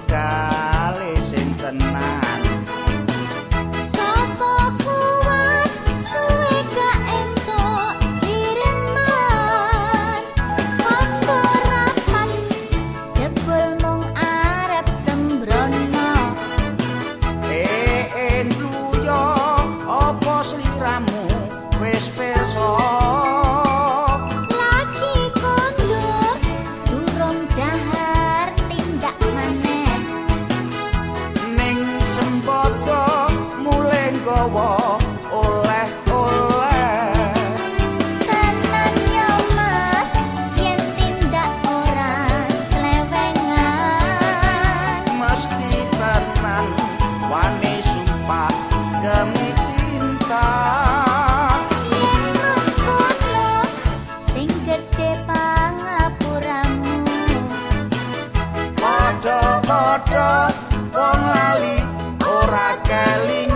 kali sing tenan. Sapa kuat suwe gak entuk kiriman. Kondo rapan jebul mung arep sembrono. Enduyo apa sliramu wis pirsa. Lagi kondur durung dahar tindak maneh. Ning sembodo mulih nggawa oleh-oleh. Tenan yo Mas, yen tindak ora slewengan. Mesti tenan wani sumpah demi cinta. Yen mengkono sing gedhe pangapuramu. Padha-padha wong lali ora kelingan.